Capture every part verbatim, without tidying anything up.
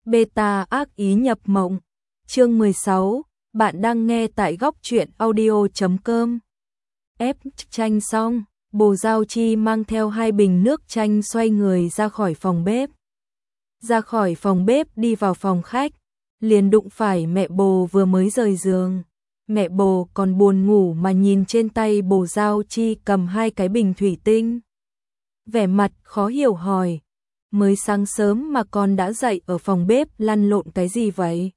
Beta ác ý nhập mộng. Chương mười sáu, bạn đang nghe tại góc truyện audio chấm com. Ép chanh xong, Bồ Giao Chi mang theo hai bình nước chanh xoay người ra khỏi phòng bếp. Ra khỏi phòng bếp đi vào phòng khách, liền đụng phải mẹ Bồ vừa mới rời giường. Mẹ Bồ còn buồn ngủ mà nhìn trên tay Bồ Giao Chi cầm hai cái bình thủy tinh. Vẻ mặt khó hiểu hỏi, mới sáng sớm mà con đã dậy ở phòng bếp lăn lộn cái gì vậy?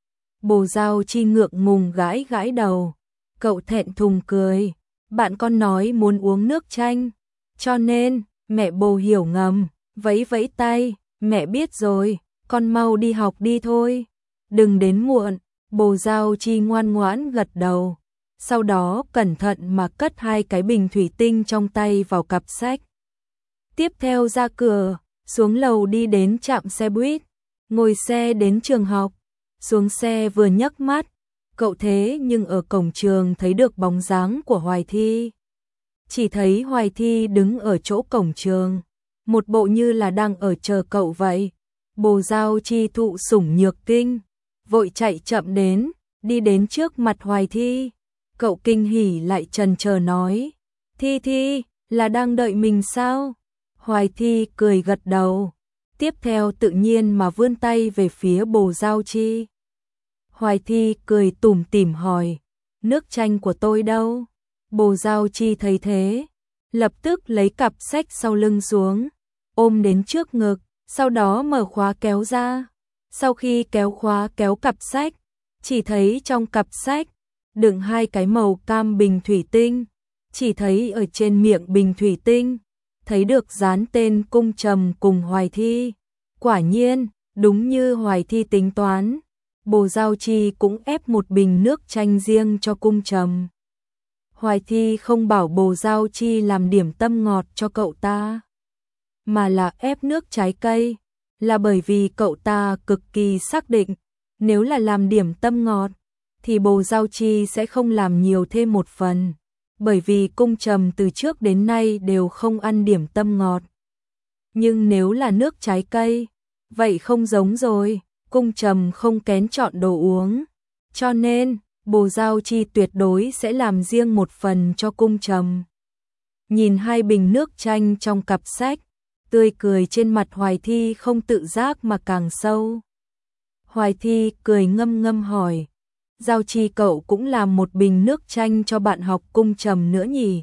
Bồ Giao Chi ngượng ngùng gãi gãi đầu, cậu thẹn thùng cười, bạn con nói muốn uống nước chanh, cho nên, mẹ Bồ hiểu ngầm, vẫy vẫy tay, mẹ biết rồi, con mau đi học đi thôi, đừng đến muộn. Bồ Giao Chi ngoan ngoãn gật đầu, sau đó cẩn thận mà cất hai cái bình thủy tinh trong tay vào cặp sách. Tiếp theo ra cửa, xuống lầu đi đến trạm xe buýt, ngồi xe đến trường học. Xuống xe vừa nhấc mắt, cậu thế nhưng ở cổng trường thấy được bóng dáng của Hoài Thi. Chỉ thấy Hoài Thi đứng ở chỗ cổng trường, một bộ như là đang ở chờ cậu vậy. Bồ Giao Chi thụ sủng nhược kinh, vội chạy chậm đến, đi đến trước mặt Hoài Thi. Cậu kinh hỉ lại chần chờ nói, Thi Thi, là đang đợi mình sao? Hoài Thi cười gật đầu, tiếp theo tự nhiên mà vươn tay về phía Bồ Giao Chi. Hoài Thi cười tủm tỉm hỏi, nước chanh của tôi đâu? Bồ Giao Chi thấy thế, lập tức lấy cặp sách sau lưng xuống, ôm đến trước ngực, sau đó mở khóa kéo ra. Sau khi kéo khóa kéo cặp sách, chỉ thấy trong cặp sách đựng hai cái màu cam bình thủy tinh, chỉ thấy ở trên miệng bình thủy tinh thấy được dán tên Cung Trầm cùng Hoài Thi. Quả nhiên, đúng như Hoài Thi tính toán, Bồ Giao Chi cũng ép một bình nước chanh riêng cho Cung Trầm. Hoài Thi không bảo Bồ Giao Chi làm điểm tâm ngọt cho cậu ta, mà là ép nước trái cây, là bởi vì cậu ta cực kỳ xác định, nếu là làm điểm tâm ngọt, thì Bồ Giao Chi sẽ không làm nhiều thêm một phần, bởi vì Cung Trầm từ trước đến nay đều không ăn điểm tâm ngọt. Nhưng nếu là nước trái cây, vậy không giống rồi, Cung Trầm không kén chọn đồ uống, cho nên Bồ Giao Chi tuyệt đối sẽ làm riêng một phần cho Cung Trầm. Nhìn hai bình nước chanh trong cặp sách, tươi cười trên mặt Hoài Thi không tự giác mà càng sâu. Hoài Thi cười ngâm ngâm hỏi, Giao Chi cậu cũng làm một bình nước chanh cho bạn học Cung Trầm nữa nhỉ?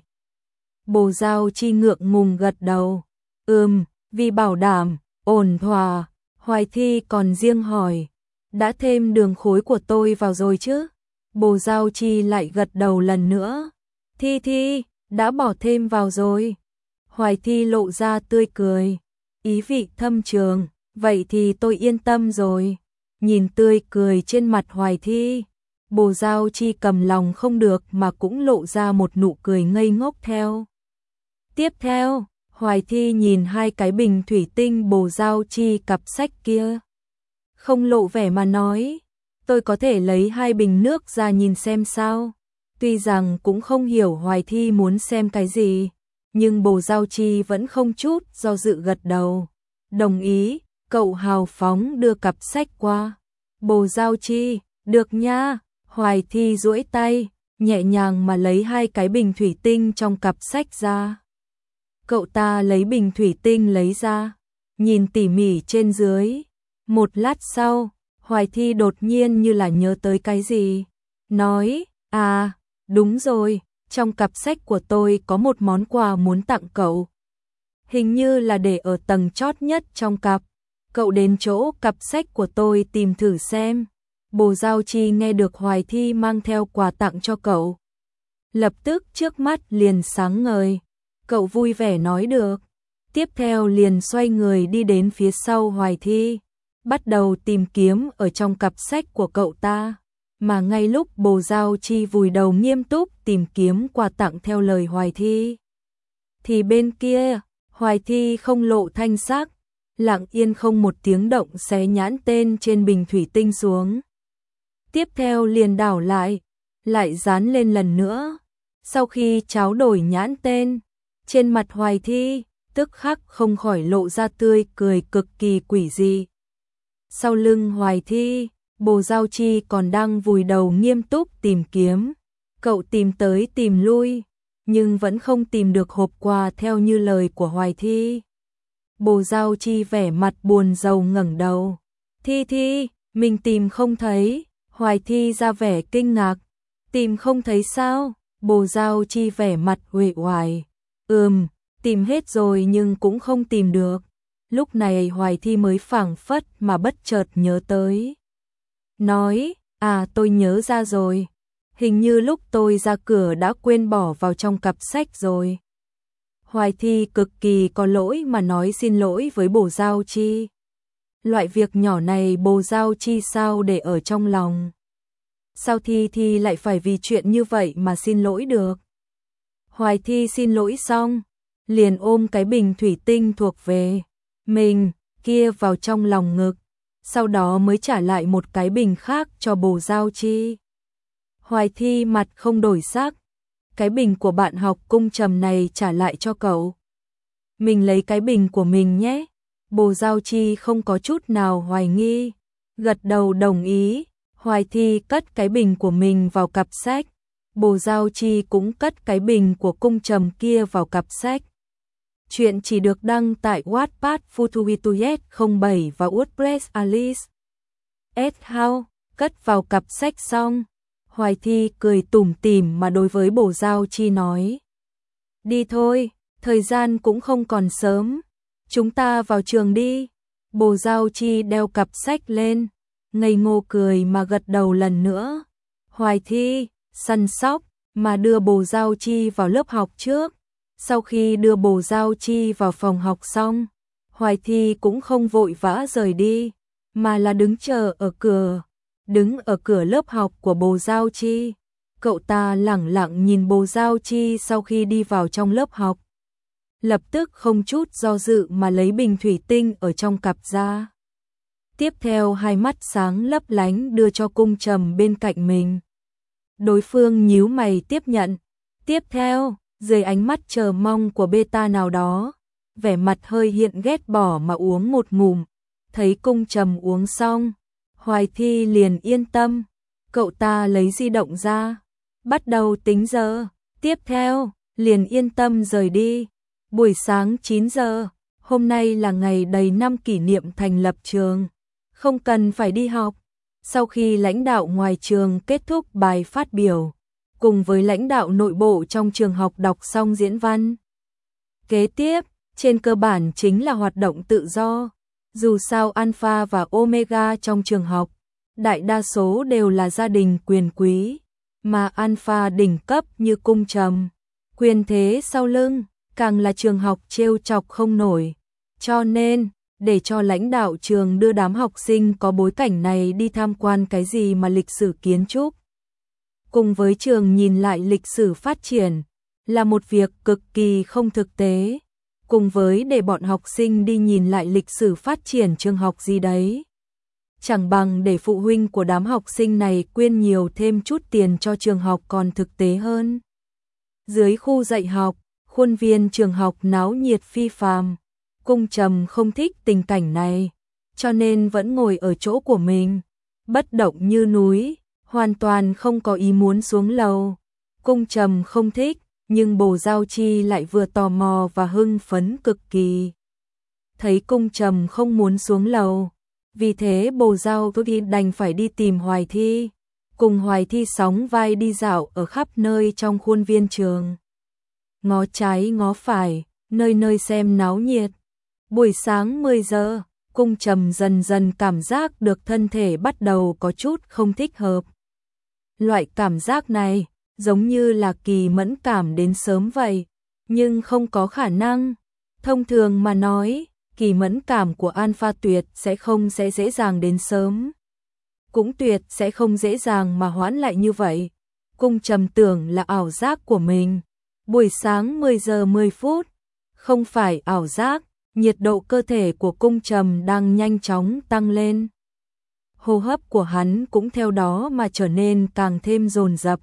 Bồ Giao Chi ngượng ngùng gật đầu, ừm, vì bảo đảm, ổn thỏa. Hoài Thi còn riêng hỏi, đã thêm đường khối của tôi vào rồi chứ? Bồ Giao Chi lại gật đầu lần nữa, Thi Thi, đã bỏ thêm vào rồi. Hoài Thi lộ ra tươi cười, ý vị thâm trường, vậy thì tôi yên tâm rồi. Nhìn tươi cười trên mặt Hoài Thi, Bồ Giao Chi cầm lòng không được mà cũng lộ ra một nụ cười ngây ngốc theo. Tiếp theo, Hoài Thi nhìn hai cái bình thủy tinh Bồ Giao Chi cặp sách kia, không lộ vẻ mà nói, tôi có thể lấy hai bình nước ra nhìn xem sao. Tuy rằng cũng không hiểu Hoài Thi muốn xem cái gì, nhưng Bồ Giao Chi vẫn không chút do dự gật đầu, đồng ý. Cậu hào phóng đưa cặp sách qua. Bồ Giao Chi, được nha. Hoài Thi duỗi tay, nhẹ nhàng mà lấy hai cái bình thủy tinh trong cặp sách ra. Cậu ta lấy bình thủy tinh lấy ra, nhìn tỉ mỉ trên dưới. Một lát sau, Hoài Thi đột nhiên như là nhớ tới cái gì, nói, à, đúng rồi, trong cặp sách của tôi có một món quà muốn tặng cậu. Hình như là để ở tầng chót nhất trong cặp, cậu đến chỗ cặp sách của tôi tìm thử xem. Bồ Giao Chi nghe được Hoài Thi mang theo quà tặng cho cậu, lập tức trước mắt liền sáng ngời, cậu vui vẻ nói được, tiếp theo liền xoay người đi đến phía sau Hoài Thi, bắt đầu tìm kiếm ở trong cặp sách của cậu ta, mà ngay lúc Bồ Giao Chi vùi đầu nghiêm túc tìm kiếm quà tặng theo lời Hoài Thi, thì bên kia, Hoài Thi không lộ thanh sắc, lặng yên không một tiếng động xé nhãn tên trên bình thủy tinh xuống. Tiếp theo liền đảo lại, lại dán lên lần nữa. Sau khi tráo đổi nhãn tên, trên mặt Hoài Thi tức khắc không khỏi lộ ra tươi cười cực kỳ quỷ dị. Sau lưng Hoài Thi, Bồ Giao Chi còn đang vùi đầu nghiêm túc tìm kiếm. Cậu tìm tới tìm lui, nhưng vẫn không tìm được hộp quà theo như lời của Hoài Thi. Bồ Giao Chi vẻ mặt buồn rầu ngẩng đầu. Thi Thi, mình tìm không thấy. Hoài Thi ra vẻ kinh ngạc. Tìm không thấy sao? Bồ Giao Chi vẻ mặt uể oải. Ừm, tìm hết rồi nhưng cũng không tìm được. Lúc này Hoài Thi mới phảng phất mà bất chợt nhớ tới. Nói, à tôi nhớ ra rồi. Hình như lúc tôi ra cửa đã quên bỏ vào trong cặp sách rồi. Hoài Thi cực kỳ có lỗi mà nói xin lỗi với Bồ Giao Chi. Loại việc nhỏ này Bồ Giao Chi sao để ở trong lòng. Sao Thi Thi lại phải vì chuyện như vậy mà xin lỗi được. Hoài Thi xin lỗi xong, liền ôm cái bình thủy tinh thuộc về mình kia vào trong lòng ngực, sau đó mới trả lại một cái bình khác cho Bồ Giao Chi. Hoài Thi mặt không đổi sắc, cái bình của bạn học Cung Trầm này trả lại cho cậu. Mình lấy cái bình của mình nhé. Bồ Giao Chi không có chút nào hoài nghi, gật đầu đồng ý. Hoài Thi cất cái bình của mình vào cặp sách, Bồ Giao Chi cũng cất cái bình của Cung Trầm kia vào cặp sách. Chuyện chỉ được đăng tại Wattpad Futuituet không bảy và WordPress Alice. S How, cất vào cặp sách xong, Hoài Thi cười tủm tỉm mà đối với Bồ Giao Chi nói. Đi thôi, thời gian cũng không còn sớm, chúng ta vào trường đi. Bồ Giao Chi đeo cặp sách lên, ngây ngô cười mà gật đầu lần nữa. Hoài Thi, săn sóc, mà đưa Bồ Giao Chi vào lớp học trước. Sau khi đưa Bồ Giao Chi vào phòng học xong, Hoài Thi cũng không vội vã rời đi, mà là đứng chờ ở cửa. Đứng ở cửa lớp học của Bồ Giao Chi, cậu ta lẳng lặng nhìn Bồ Giao Chi sau khi đi vào trong lớp học. Lập tức không chút do dự mà lấy bình thủy tinh ở trong cặp ra. Tiếp theo hai mắt sáng lấp lánh đưa cho Cung Trầm bên cạnh mình. Đối phương nhíu mày tiếp nhận. Tiếp theo, dưới ánh mắt chờ mong của beta nào đó, vẻ mặt hơi hiện ghét bỏ mà uống một ngụm. Thấy Cung Trầm uống xong, Hoài Thi liền yên tâm. Cậu ta lấy di động ra, bắt đầu tính giờ. Tiếp theo, liền yên tâm rời đi. Buổi sáng chín giờ, hôm nay là ngày đầy năm kỷ niệm thành lập trường. Không cần phải đi học. Sau khi lãnh đạo ngoài trường kết thúc bài phát biểu, cùng với lãnh đạo nội bộ trong trường học đọc xong diễn văn. Kế tiếp, trên cơ bản chính là hoạt động tự do. Dù sao Alpha và Omega trong trường học, đại đa số đều là gia đình quyền quý, mà Alpha đỉnh cấp như Cung Trầm, quyền thế sau lưng, càng là trường học trêu chọc không nổi. Cho nên, để cho lãnh đạo trường đưa đám học sinh có bối cảnh này đi tham quan cái gì mà lịch sử kiến trúc, cùng với trường nhìn lại lịch sử phát triển, là một việc cực kỳ không thực tế. Cùng với để bọn học sinh đi nhìn lại lịch sử phát triển trường học gì đấy, chẳng bằng để phụ huynh của đám học sinh này quyên nhiều thêm chút tiền cho trường học còn thực tế hơn. Dưới khu dạy học, khuôn viên trường học náo nhiệt phi phàm. Cung Trầm không thích tình cảnh này, cho nên vẫn ngồi ở chỗ của mình, bất động như núi, hoàn toàn không có ý muốn xuống lầu. Cung Trầm không thích, nhưng Bồ Giao Chi lại vừa tò mò và hưng phấn cực kỳ. Thấy Cung Trầm không muốn xuống lầu, vì thế Bồ Giao Chi đành phải đi tìm Hoài Thi, cùng Hoài Thi sóng vai đi dạo ở khắp nơi trong khuôn viên trường. Ngó trái ngó phải, nơi nơi xem náo nhiệt. Buổi sáng mười giờ, Cung Trầm dần dần cảm giác được thân thể bắt đầu có chút không thích hợp. Loại cảm giác này giống như là kỳ mẫn cảm đến sớm vậy, nhưng không có khả năng. Thông thường mà nói, kỳ mẫn cảm của Alpha tuyệt sẽ không sẽ dễ dàng đến sớm. Cũng tuyệt sẽ không dễ dàng mà hoãn lại như vậy. Cung Trầm tưởng là ảo giác của mình. Buổi sáng mười giờ mười phút, không phải ảo giác, nhiệt độ cơ thể của Cung Trầm đang nhanh chóng tăng lên. Hô hấp của hắn cũng theo đó mà trở nên càng thêm dồn dập.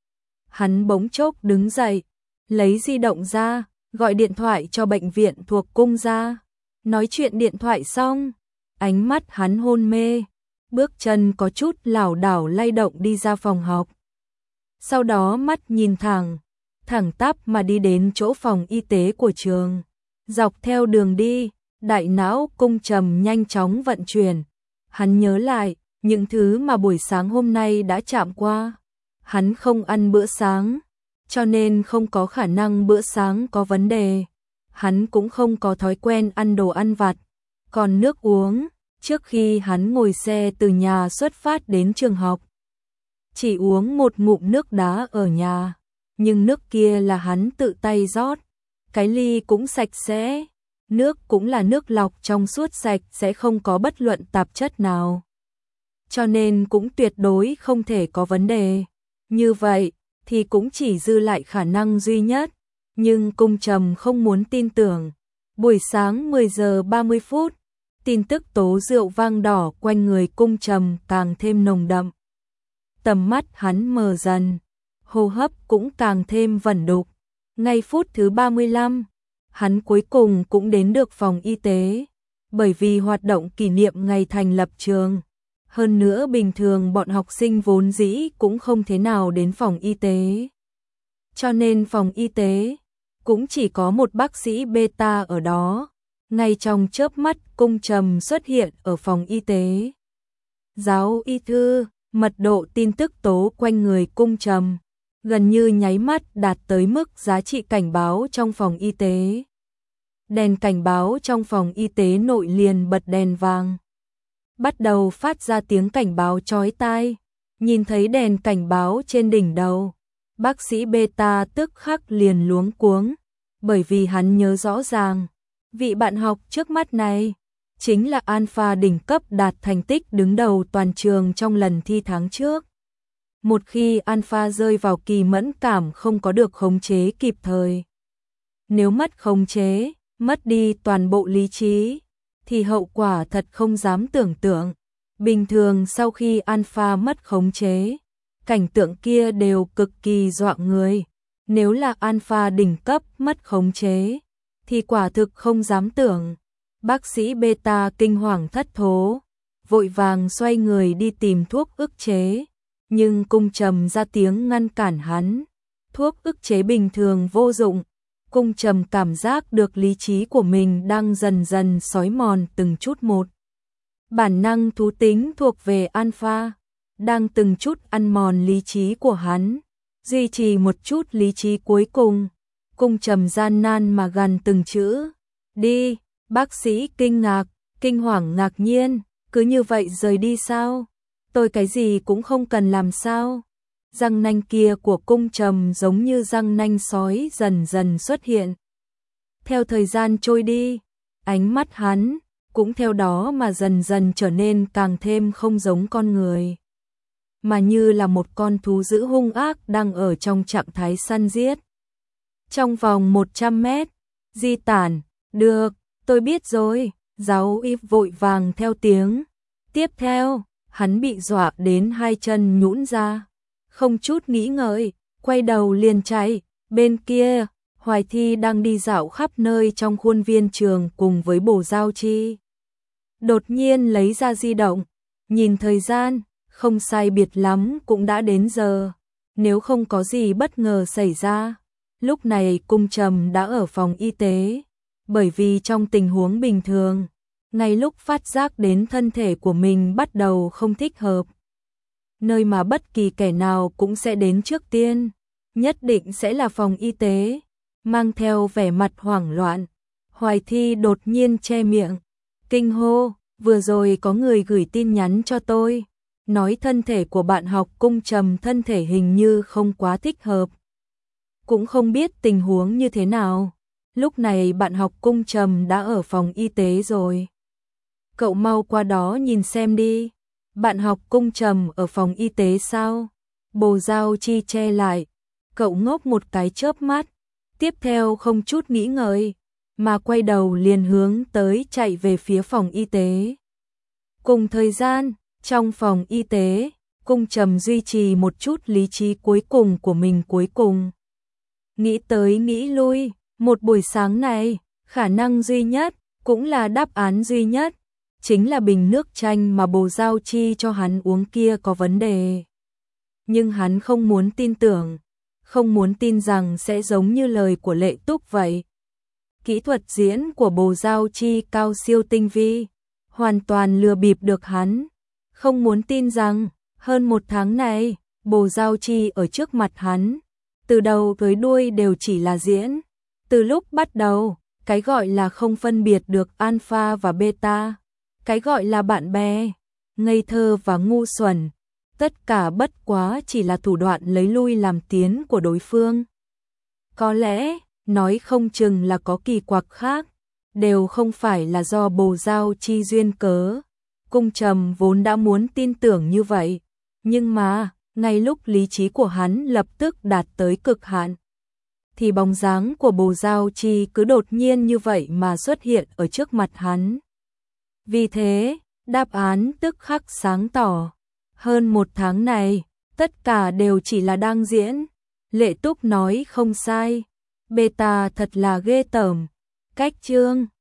Hắn bỗng chốc đứng dậy, lấy di động ra, gọi điện thoại cho bệnh viện thuộc Cung ra. Nói chuyện điện thoại xong, ánh mắt hắn hôn mê, bước chân có chút lảo đảo lay động đi ra phòng học. Sau đó mắt nhìn thẳng, thẳng tắp mà đi đến chỗ phòng y tế của trường. Dọc theo đường đi, đại não Cung Trầm nhanh chóng vận chuyển. Hắn nhớ lại những thứ mà buổi sáng hôm nay đã chạm qua. Hắn không ăn bữa sáng, cho nên không có khả năng bữa sáng có vấn đề. Hắn cũng không có thói quen ăn đồ ăn vặt. Còn nước uống, trước khi hắn ngồi xe từ nhà xuất phát đến trường học, chỉ uống một ngụm nước đá ở nhà, nhưng nước kia là hắn tự tay rót. Cái ly cũng sạch sẽ, nước cũng là nước lọc trong suốt sạch, sẽ không có bất luận tạp chất nào. Cho nên cũng tuyệt đối không thể có vấn đề. Như vậy thì cũng chỉ dư lại khả năng duy nhất, nhưng Cung Trầm không muốn tin tưởng. Buổi sáng mười giờ ba mươi phút, tin tức tố rượu vang đỏ quanh người Cung Trầm càng thêm nồng đậm. Tầm mắt hắn mờ dần, hô hấp cũng càng thêm vẩn đục. Ngay phút thứ ba mươi lăm, hắn cuối cùng cũng đến được phòng y tế, bởi vì hoạt động kỷ niệm ngày thành lập trường. Hơn nữa bình thường bọn học sinh vốn dĩ cũng không thế nào đến phòng y tế. Cho nên phòng y tế cũng chỉ có một bác sĩ beta ở đó. Ngay trong chớp mắt Cung Trầm xuất hiện ở phòng y tế. Giáo y thư, mật độ tin tức tố quanh người Cung Trầm gần như nháy mắt đạt tới mức giá trị cảnh báo trong phòng y tế. Đèn cảnh báo trong phòng y tế nội liền bật đèn vàng, bắt đầu phát ra tiếng cảnh báo chói tai. Nhìn thấy đèn cảnh báo trên đỉnh đầu, bác sĩ beta tức khắc liền luống cuống, bởi vì hắn nhớ rõ ràng, vị bạn học trước mắt này chính là Alpha đỉnh cấp đạt thành tích đứng đầu toàn trường trong lần thi tháng trước. Một khi Alpha rơi vào kỳ mẫn cảm không có được khống chế kịp thời, nếu mất khống chế, mất đi toàn bộ lý trí, thì hậu quả thật không dám tưởng tượng. Bình thường sau khi Alpha mất khống chế, cảnh tượng kia đều cực kỳ dọa người. Nếu là Alpha đỉnh cấp mất khống chế, thì quả thực không dám tưởng. Bác sĩ beta kinh hoàng thất thố, vội vàng xoay người đi tìm thuốc ức chế, nhưng Cung Trầm ra tiếng ngăn cản hắn. Thuốc ức chế bình thường vô dụng. Cung Trầm cảm giác được lý trí của mình đang dần dần xói mòn từng chút một. Bản năng thú tính thuộc về Alpha đang từng chút ăn mòn lý trí của hắn. Duy trì một chút lý trí cuối cùng, Cung Trầm gian nan mà gằn từng chữ. Đi. Bác sĩ kinh ngạc, kinh hoàng ngạc nhiên. Cứ như vậy rời đi sao? Tôi cái gì cũng không cần làm sao? Răng nanh kia của Cung Trầm giống như răng nanh sói dần dần xuất hiện. Theo thời gian trôi đi, ánh mắt hắn cũng theo đó mà dần dần trở nên càng thêm không giống con người, mà như là một con thú dữ hung ác đang ở trong trạng thái săn giết. Trong vòng một trăm mét, di tản, được, tôi biết rồi, giáo y vội vàng theo tiếng. Tiếp theo, hắn bị dọa đến hai chân nhũn ra, không chút nghĩ ngợi, quay đầu liền chạy. Bên kia, Hoài Thi đang đi dạo khắp nơi trong khuôn viên trường cùng với Bồ Giao Chi. Đột nhiên lấy ra di động, nhìn thời gian, không sai biệt lắm cũng đã đến giờ. Nếu không có gì bất ngờ xảy ra, lúc này Cung Trầm đã ở phòng y tế, bởi vì trong tình huống bình thường, ngay lúc phát giác đến thân thể của mình bắt đầu không thích hợp, nơi mà bất kỳ kẻ nào cũng sẽ đến trước tiên, nhất định sẽ là phòng y tế. Mang theo vẻ mặt hoảng loạn, Hoài Thi đột nhiên che miệng, kinh hô, vừa rồi có người gửi tin nhắn cho tôi, nói thân thể của bạn học Cung Trầm thân thể hình như không quá thích hợp. Cũng không biết tình huống như thế nào. Lúc này bạn học Cung Trầm đã ở phòng y tế rồi. Cậu mau qua đó nhìn xem đi. Bạn học Cung Trầm ở phòng y tế sao? Bồ Giao Chi che lại. Cậu ngốc một cái chớp mắt. Tiếp theo không chút nghĩ ngợi, mà quay đầu liền hướng tới chạy về phía phòng y tế. Cùng thời gian, trong phòng y tế, Cung Trầm duy trì một chút lý trí cuối cùng của mình cuối cùng. Nghĩ tới nghĩ lui, một buổi sáng này, khả năng duy nhất, cũng là đáp án duy nhất, chính là bình nước chanh mà Bồ Giao Chi cho hắn uống kia có vấn đề. Nhưng hắn không muốn tin tưởng, không muốn tin rằng sẽ giống như lời của Lệ Túc vậy. Kỹ thuật diễn của Bồ Giao Chi cao siêu tinh vi, hoàn toàn lừa bịp được hắn. Không muốn tin rằng, hơn một tháng này, Bồ Giao Chi ở trước mặt hắn, từ đầu tới đuôi đều chỉ là diễn. Từ lúc bắt đầu, cái gọi là không phân biệt được alpha và beta, cái gọi là bạn bè, ngây thơ và ngu xuẩn, tất cả bất quá chỉ là thủ đoạn lấy lui làm tiến của đối phương. Có lẽ, nói không chừng là có kỳ quặc khác, đều không phải là do Bồ Giao Chi duyên cớ. Cung Trầm vốn đã muốn tin tưởng như vậy, nhưng mà, ngay lúc lý trí của hắn lập tức đạt tới cực hạn, thì bóng dáng của Bồ Giao Chi cứ đột nhiên như vậy mà xuất hiện ở trước mặt hắn. Vì thế, đáp án tức khắc sáng tỏ. Hơn một tháng này, tất cả đều chỉ là đang diễn. Lệ Túc nói không sai, beta thật là ghê tởm. Cách chương